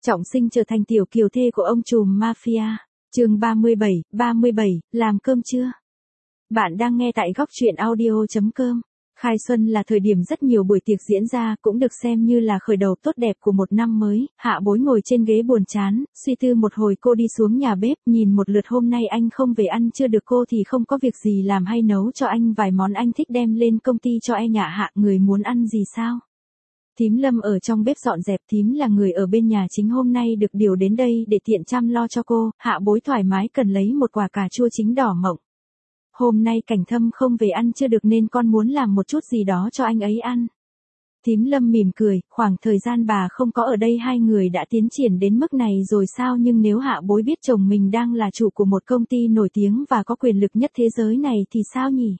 Trọng Sinh trở thành tiểu kiều thê của ông trùm mafia. Chương 37, làm cơm chưa? Bạn đang nghe tại góc truyện audio.com. Khai xuân là thời điểm rất nhiều buổi tiệc diễn ra, cũng được xem như là khởi đầu tốt đẹp của một năm mới. Hạ Bối ngồi trên ghế buồn chán, suy tư một hồi cô đi xuống nhà bếp, nhìn một lượt hôm nay anh không về ăn chưa được cô thì không có việc gì làm hay nấu cho anh vài món anh thích đem lên công ty cho e nhạ Hạ, người muốn ăn gì sao? Thím Lâm ở trong bếp dọn dẹp, thím là người ở bên nhà chính hôm nay được điều đến đây để tiện chăm lo cho cô. Hạ Bối thoải mái cần lấy một quả cà chua chính đỏ mọng. Hôm nay Cảnh Thâm không về ăn chưa được nên con muốn làm một chút gì đó cho anh ấy ăn. Thím Lâm mỉm cười, khoảng thời gian bà không có ở đây hai người đã tiến triển đến mức này rồi sao, nhưng nếu Hạ Bối biết chồng mình đang là chủ của một công ty nổi tiếng và có quyền lực nhất thế giới này thì sao nhỉ?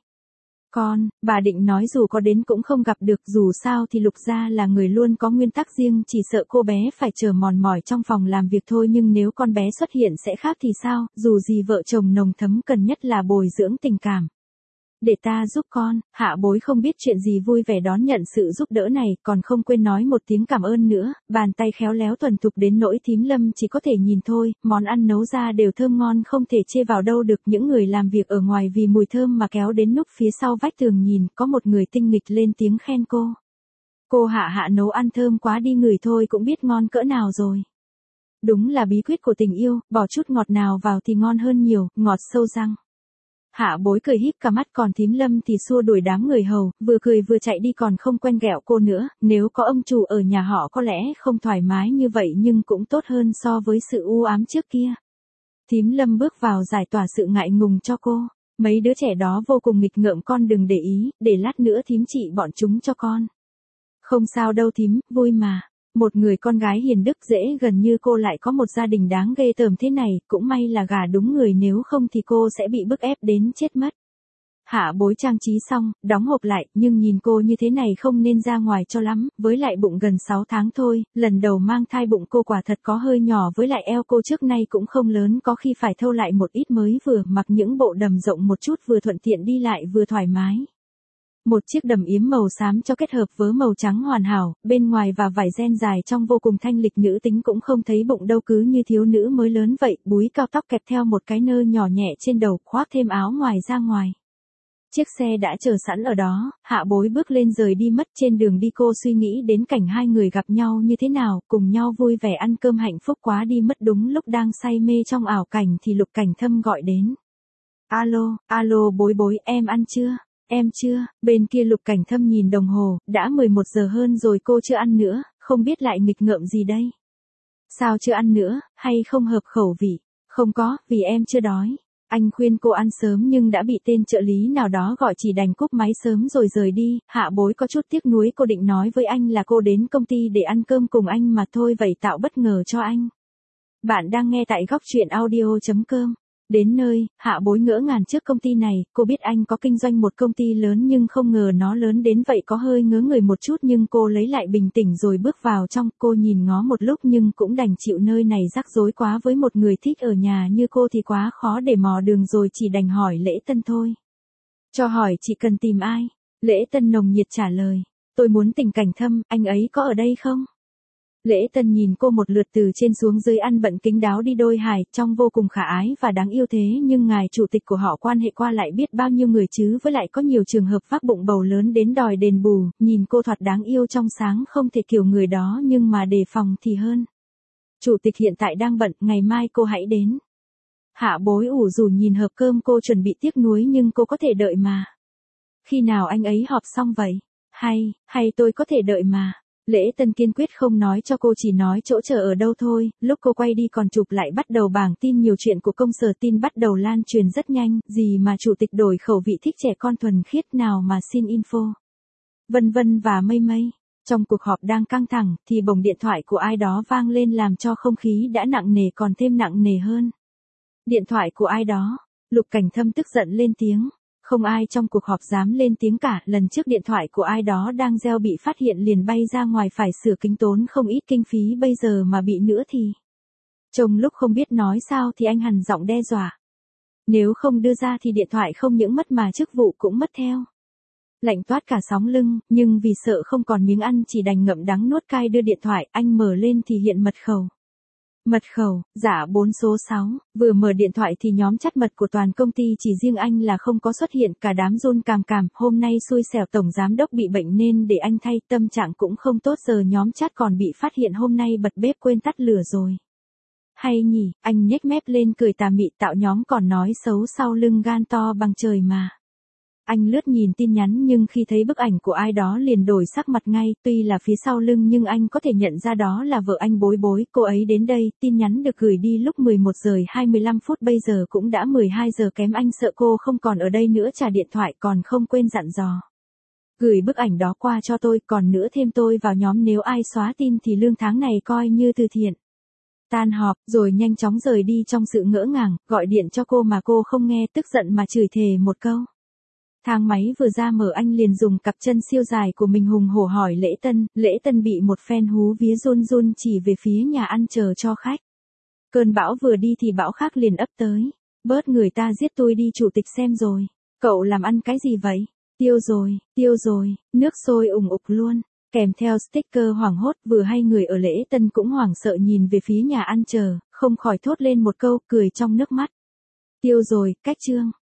Bà định nói dù có đến cũng không gặp được, dù sao thì Lục gia là người luôn có nguyên tắc riêng, chỉ sợ cô bé phải chờ mòn mỏi trong phòng làm việc thôi, nhưng nếu con bé xuất hiện sẽ khác thì sao, dù gì vợ chồng nồng thấm cần nhất là bồi dưỡng tình cảm. Để ta giúp con. Hạ Bối không biết chuyện gì vui vẻ đón nhận sự giúp đỡ này, còn không quên nói một tiếng cảm ơn nữa, bàn tay khéo léo thuần thục đến nỗi thím Lâm chỉ có thể nhìn thôi, món ăn nấu ra đều thơm ngon không thể chê vào đâu được. Những người làm việc ở ngoài vì mùi thơm mà kéo đến núp phía sau vách tường nhìn, có một người tinh nghịch lên tiếng khen cô. Cô Hạ nấu ăn thơm quá đi, ngửi thôi cũng biết ngon cỡ nào rồi. Đúng là bí quyết của tình yêu, bỏ chút ngọt nào vào thì ngon hơn nhiều, ngọt sâu răng. Hạ Bối cười híp cả mắt, còn thím Lâm thì xua đuổi đám người hầu, vừa cười vừa chạy đi, còn không quen ghẹo cô nữa. Nếu có ông chủ ở nhà họ có lẽ không thoải mái như vậy nhưng cũng tốt hơn so với sự u ám trước kia. Thím Lâm bước vào giải tỏa sự ngại ngùng cho cô. Mấy đứa trẻ đó vô cùng nghịch ngợm, con đừng để ý, để lát nữa thím trị bọn chúng cho con. Không sao đâu thím, vui mà. Một người con gái hiền đức dễ gần như cô lại có một gia đình đáng ghê tởm thế này, cũng may là gả đúng người, nếu không thì cô sẽ bị bức ép đến chết mất. Hạ Bối trang trí xong, đóng hộp lại, nhưng nhìn cô như thế này không nên ra ngoài cho lắm, với lại bụng gần 6 tháng thôi, lần đầu mang thai bụng cô quả thật có hơi nhỏ, với lại eo cô trước nay cũng không lớn, có khi phải thâu lại một ít mới vừa, mặc những bộ đầm rộng một chút vừa thuận tiện đi lại vừa thoải mái. Một chiếc đầm yếm màu xám cho kết hợp với màu trắng hoàn hảo, bên ngoài và vải ren dài trong vô cùng thanh lịch, nữ tính cũng không thấy bụng đâu, cứ như thiếu nữ mới lớn vậy, búi cao tóc kẹp theo một cái nơ nhỏ nhẹ trên đầu, khoác thêm áo ngoài ra ngoài. Chiếc xe đã chờ sẵn ở đó, Hạ Bối bước lên rời đi mất. Trên đường đi cô suy nghĩ đến cảnh hai người gặp nhau như thế nào, cùng nhau vui vẻ ăn cơm hạnh phúc quá đi mất. Đúng lúc đang say mê trong ảo cảnh thì Lục Cảnh Thâm gọi đến. Alo Bối, em ăn chưa? Em chưa. Bên kia Lục Cảnh Thâm nhìn đồng hồ, đã 11 giờ hơn rồi cô chưa ăn nữa, không biết lại nghịch ngợm gì đây. Sao chưa ăn nữa, hay không hợp khẩu vị? Không có, vì em chưa đói. Anh khuyên cô ăn sớm nhưng đã bị tên trợ lý nào đó gọi, chỉ đành cúp máy sớm rồi rời đi. Hạ Bối có chút tiếc nuối, cô định nói với anh là cô đến công ty để ăn cơm cùng anh mà thôi, vậy tạo bất ngờ cho anh. Bạn đang nghe tại góc truyện audio.com. Đến nơi, Hạ Bối ngỡ ngàng trước công ty này, cô biết anh có kinh doanh một công ty lớn nhưng không ngờ nó lớn đến vậy, có hơi ngớ người một chút, nhưng cô lấy lại bình tĩnh rồi bước vào trong. Cô nhìn ngó một lúc nhưng cũng đành chịu, nơi này rắc rối quá, với một người thích ở nhà như cô thì quá khó để mò đường rồi, chỉ đành hỏi Lễ Tân thôi. Cho hỏi chị cần tìm ai? Lễ Tân nồng nhiệt trả lời. Tôi muốn tìm Cảnh Thâm, anh ấy có ở đây không? Lễ Tân nhìn cô một lượt từ trên xuống dưới, ăn bận kính đáo đi đôi hài, trông vô cùng khả ái và đáng yêu, thế nhưng ngài chủ tịch của họ quan hệ qua lại biết bao nhiêu người chứ, với lại có nhiều trường hợp vác bụng bầu lớn đến đòi đền bù, nhìn cô thoạt đáng yêu trong sáng, không thể kiểu người đó, nhưng mà đề phòng thì hơn. Chủ tịch hiện tại đang bận, ngày mai cô hãy đến. Hạ Bối ủ rũ nhìn hộp cơm cô chuẩn bị, tiếc nuối nhưng cô có thể đợi mà. Khi nào anh ấy họp xong vậy? Hay tôi có thể đợi mà. Lễ Tân kiên quyết không nói cho cô, chỉ nói chỗ chờ ở đâu thôi. Lúc cô quay đi còn chụp lại bắt đầu bảng tin, nhiều chuyện của công sở tin bắt đầu lan truyền rất nhanh, gì mà chủ tịch đổi khẩu vị thích trẻ con thuần khiết, nào mà xin info. Vân vân và mây. Trong cuộc họp đang căng thẳng thì bỗng điện thoại của ai đó vang lên, làm cho không khí đã nặng nề còn thêm nặng nề hơn. Điện thoại của ai đó? Lục Cảnh Thâm tức giận lên tiếng. Không ai trong cuộc họp dám lên tiếng cả, lần trước điện thoại của ai đó đang reo bị phát hiện liền bay ra ngoài, phải sửa kính, tốn không ít kinh phí, bây giờ mà bị nữa thì. Trong lúc không biết nói sao thì anh hằn giọng đe dọa. Nếu không đưa ra thì điện thoại không những mất mà chức vụ cũng mất theo. Lạnh toát cả sóng lưng, nhưng vì sợ không còn miếng ăn chỉ đành ngậm đắng nuốt cay đưa điện thoại, anh mở lên thì hiện mật khẩu. Mật khẩu, dạ 4 số 6, vừa mở điện thoại thì nhóm chat mật của toàn công ty chỉ riêng anh là không có xuất hiện, cả đám run càm càm, hôm nay xui xẻo tổng giám đốc bị bệnh nên để anh thay, tâm trạng cũng không tốt, giờ nhóm chat còn bị phát hiện hôm nay bật bếp quên tắt lửa rồi. Hay nhỉ, anh nhếch mép lên cười tà mị, tạo nhóm còn nói xấu sau lưng gan to bằng trời mà. Anh lướt nhìn tin nhắn nhưng khi thấy bức ảnh của ai đó liền đổi sắc mặt ngay, tuy là phía sau lưng nhưng anh có thể nhận ra đó là vợ anh Bối Bối, cô ấy đến đây, tin nhắn được gửi đi lúc 11 giờ 25 phút, bây giờ cũng đã 12 giờ kém, anh sợ cô không còn ở đây nữa, trả điện thoại còn không quên dặn dò. Gửi bức ảnh đó qua cho tôi, còn nữa thêm tôi vào nhóm, nếu ai xóa tin thì lương tháng này coi như từ thiện. Tan họp, rồi nhanh chóng rời đi trong sự ngỡ ngàng, gọi điện cho cô mà cô không nghe, tức giận mà chửi thề một câu. Thang máy vừa ra mở, anh liền dùng cặp chân siêu dài của mình hùng hổ hỏi Lễ Tân bị một phen hú vía, run run chỉ về phía nhà ăn chờ cho khách. Cơn bão vừa đi thì bão khác liền ấp tới. Bớt người ta giết tôi đi, chủ tịch xem rồi. Cậu làm ăn cái gì vậy? Tiêu rồi, nước sôi ủng ục luôn. Kèm theo sticker hoảng hốt, vừa hay người ở Lễ Tân cũng hoảng sợ nhìn về phía nhà ăn chờ, không khỏi thốt lên một câu, cười trong nước mắt. Tiêu rồi, cách chương.